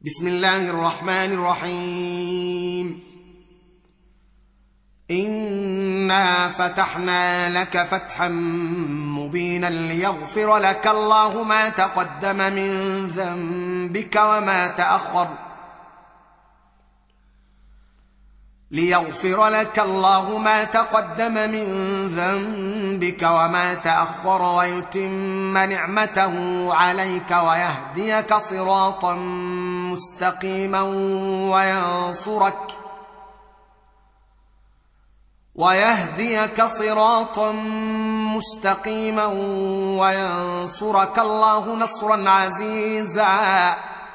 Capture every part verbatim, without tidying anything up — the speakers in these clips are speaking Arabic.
بسم الله الرحمن الرحيم. إنا فتحنا لك فتحا مبينا ليغفر لك الله ما تقدم من ذنبك وما تأخر ليغفر لك الله ما تقدم من ذنبك وما تأخر ويتم نعمته عليك ويهديك صراطا مستقيما وينصرك ويهديك صراطا مستقيما وينصرك الله نصرا عزيزا.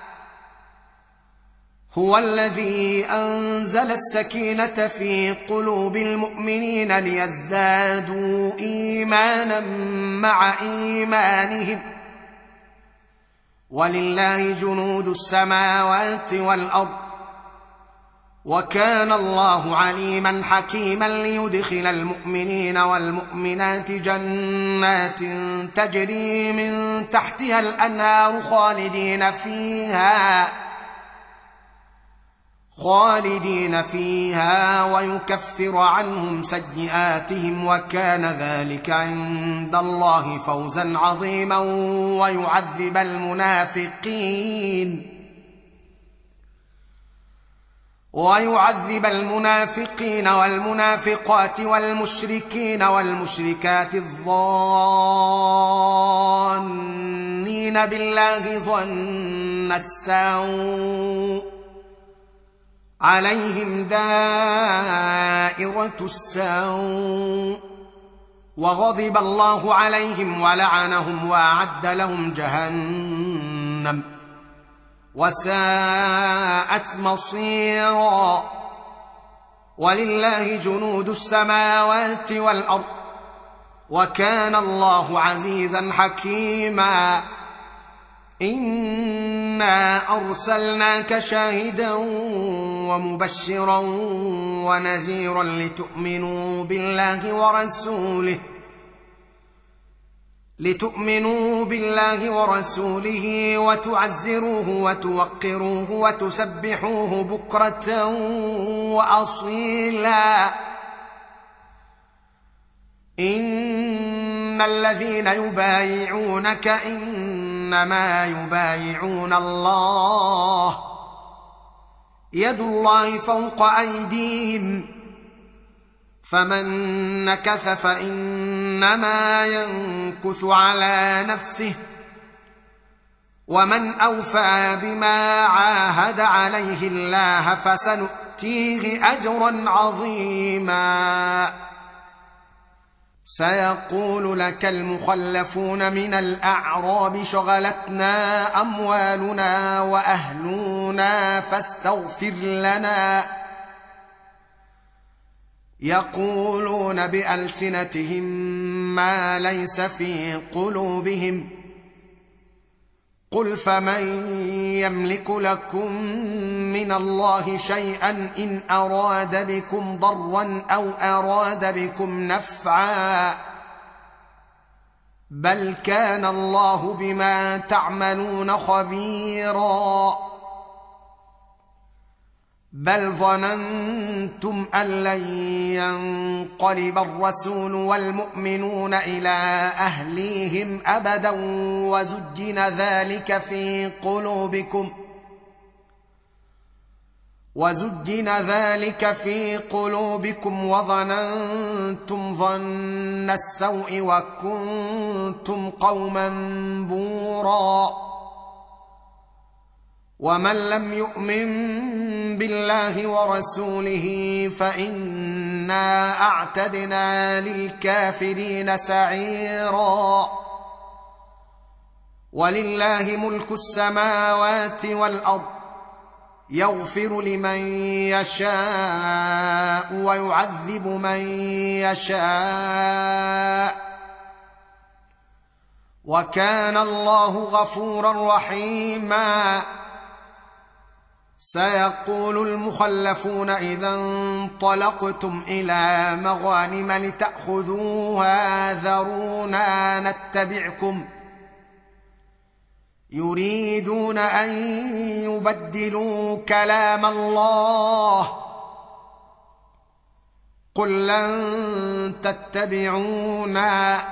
هو الذي أنزل السكينة في قلوب المؤمنين ليزدادوا إيمانا مع إيمانهم ولله جنود السماوات والأرض وكان الله عليما حكيما ليدخل المؤمنين والمؤمنات جنات تجري من تحتها الأنهار خالدين فيها خالدين فيها ويكفر عنهم سيئاتهم وكان ذلك عند الله فوزا عظيما ويعذب المنافقين ويعذب المنافقين والمنافقات والمشركين والمشركات الظانين بالله ظن السوء عليهم دائرة السوء وغضب الله عليهم ولعنهم وأعد لهم جهنم وساءت مصيرا. ولله جنود السماوات والأرض وكان الله عزيزا حكيما. إنا أرسلناك شاهدا ومبشرا ونذيرا لتؤمنوا بالله ورسوله لتؤمنوا بالله ورسوله وتعزروه وتوقروه وتسبحوه بكرة وأصيلا. إن الذين يبايعونك إنما يبايعون الله يد الله فوق أيديهم فمن نكث فإنما ينكث على نفسه ومن أوفى بما عاهد عليه الله فسنؤتيه أجرا عظيما. سيقول لك المخلفون من الأعراب شغلتنا أموالنا وأهلنا فاستغفر لنا يقولون بألسنتهم ما ليس في قلوبهم قل فمن يملك لكم من الله شيئا إن أراد بكم ضرا أو أراد بكم نفعا بل كان الله بما تعملون خبيرا. بل ظننتم أن لن ينقلب الرسول والمؤمنون إلى أهليهم أبدا وزجن ذلك في قلوبكم وزجن ذلك في قلوبكم وظننتم ظن السوء وكنتم قوما بورا. ومن لم يؤمن بالله ورسوله فإنا أعتدنا للكافرين سعيرا. ولله ملك السماوات والأرض يغفر لمن يشاء ويعذب من يشاء وكان الله غفورا رحيما. سيقول المخلفون إذا انطلقتم إلى مغانم لتأخذوها ذرونا نتبعكم يريدون ان يبدلوا كلام الله قل لن تتبعونا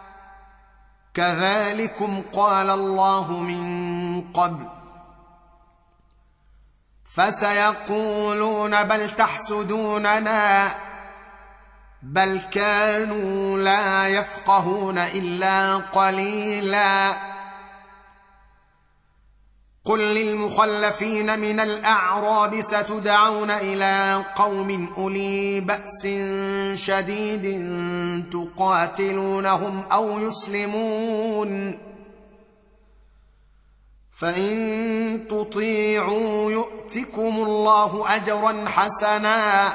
كذلكم قال الله من قبل فسيقولون بل تحسدوننا بل كانوا لا يفقهون الا قليلا قل للمخلفين من الاعراب ستدعون الى قوم اولي باس شديد تقاتلونهم او يسلمون فان تطيعوا يؤتكم الله اجرا حسنا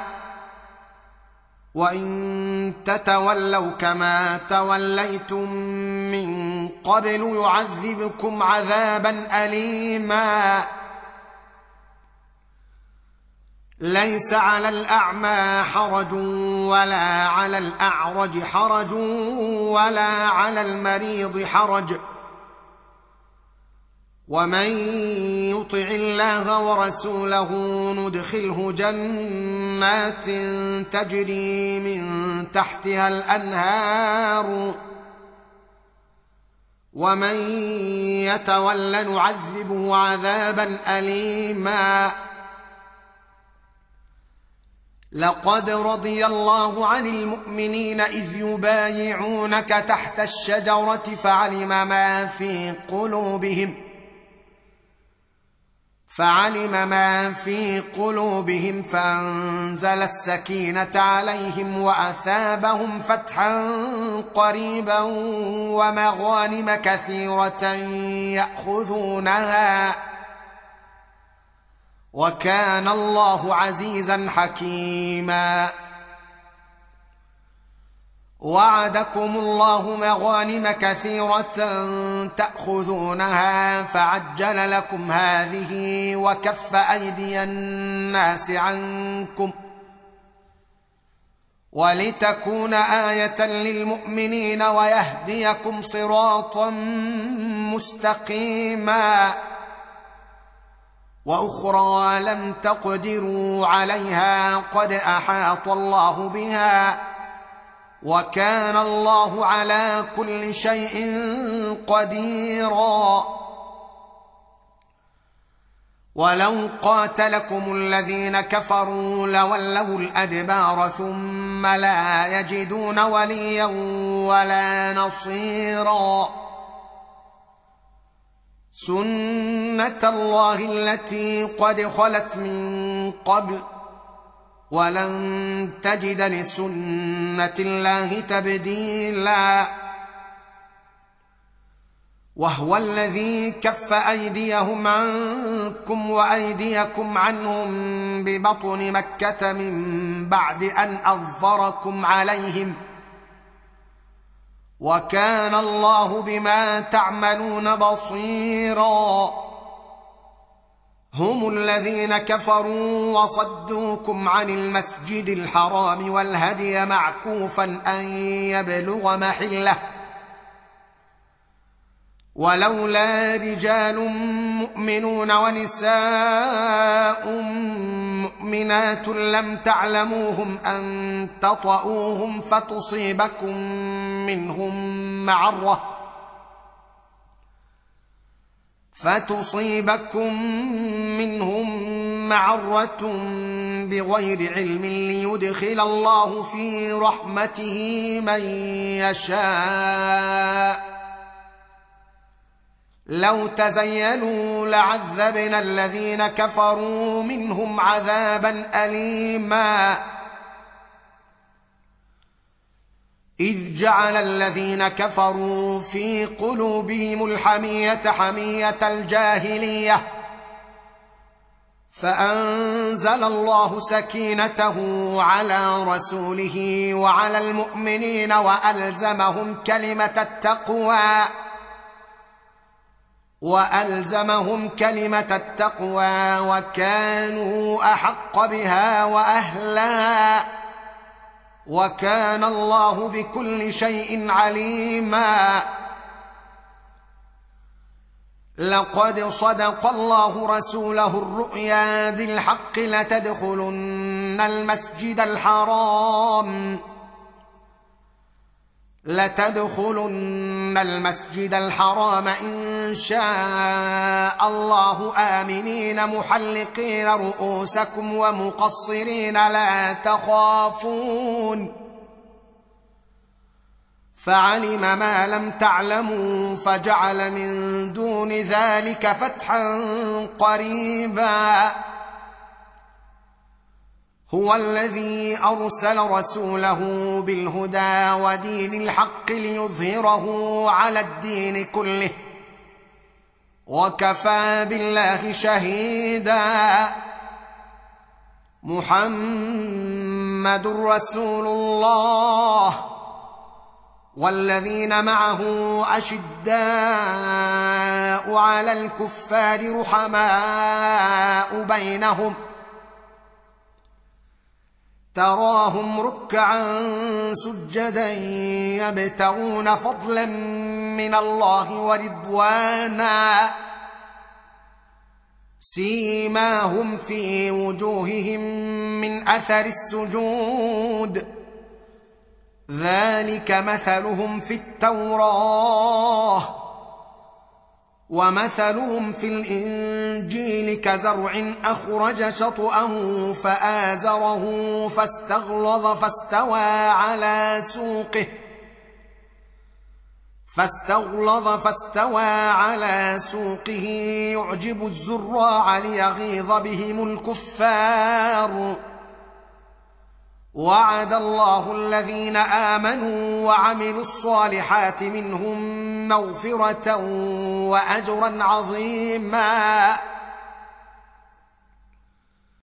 وان تتولوا كما توليتم من قبل يعذبكم عذابا اليما ليس على الاعمى حرج ولا على الاعرج حرج ولا على المريض حرج ومن يطع الله ورسوله ندخله جنات تجري من تحتها الانهار ومن يتول نعذبه عذابا اليما لقد رضي الله عن المؤمنين اذ يبايعونك تحت الشجره فعلم ما في قلوبهم فعلم ما في قلوبهم فأنزل السكينة عليهم وأثابهم فتحا قريبا ومغانم كثيرة يأخذونها وكان الله عزيزا حكيما وعدكم الله مغانم كثيرة تأخذونها فعجل لكم هذه وكف أيدي الناس عنكم ولتكون آية للمؤمنين ويهديكم صراطا مستقيما وأخرى لم تقدروا عليها قد أحاط الله بها وكان الله على كل شيء قديرا ولو قاتلكم الذين كفروا لولوا الأدبار ثم لا يجدون وليا ولا نصيرا سنة الله التي قد خلت من قبل ولن تجد لسنة الله تبديلا وهو الذي كف أيديهم عنكم وأيديكم عنهم ببطن مكة من بعد أن أظفركم عليهم وكان الله بما تعملون بصيرا هم الذين كفروا وصدوكم عن المسجد الحرام والهدي معكوفا أن يبلغ محله ولولا رجال مؤمنون ونساء مؤمنات لم تعلموهم أن تطؤوهم فتصيبكم منهم معرة فتصيبكم منهم معرة بغير علم ليدخل الله في رحمته من يشاء لو تزيلوا لعذبنا الذين كفروا منهم عذابا أليما إذ جعل الذين كفروا في قلوبهم الحمية حمية الجاهلية فأنزل الله سكينته على رسوله وعلى المؤمنين وألزمهم كلمة التقوى وألزمهم كلمة التقوى وكانوا أحق بها وأهلها وكان الله بكل شيء عليما لقد صدق الله رسوله الرؤيا بالحق لتدخلن المسجد الحرام لتدخلن المسجد الحرام إن شاء الله آمنين محلقين رؤوسكم ومقصرين لا تخافون فعلم ما لم تعلموا فجعل من دون ذلك فتحا قريبا هو الذي أرسل رسوله بالهدى ودين الحق ليظهره على الدين كله وكفى بالله شهيدا محمد رسول الله والذين معه أشداء على الكفار رحماء بينهم تراهم ركعا سجدا يبتغون فضلا من الله ورضوانا سيماهم في وجوههم من أثر السجود ذلك مثلهم في التوراة ومثلهم في الإنجيل كزرع أخرج شطأه فآزره فاستغلظ فاستوى على سوقه فاستغلظ فاستوى على سوقه يعجب الزراع ليغيظ بهم الكفار وعد الله الذين آمنوا وعملوا الصالحات منهم مغفرة وأجرا عظيما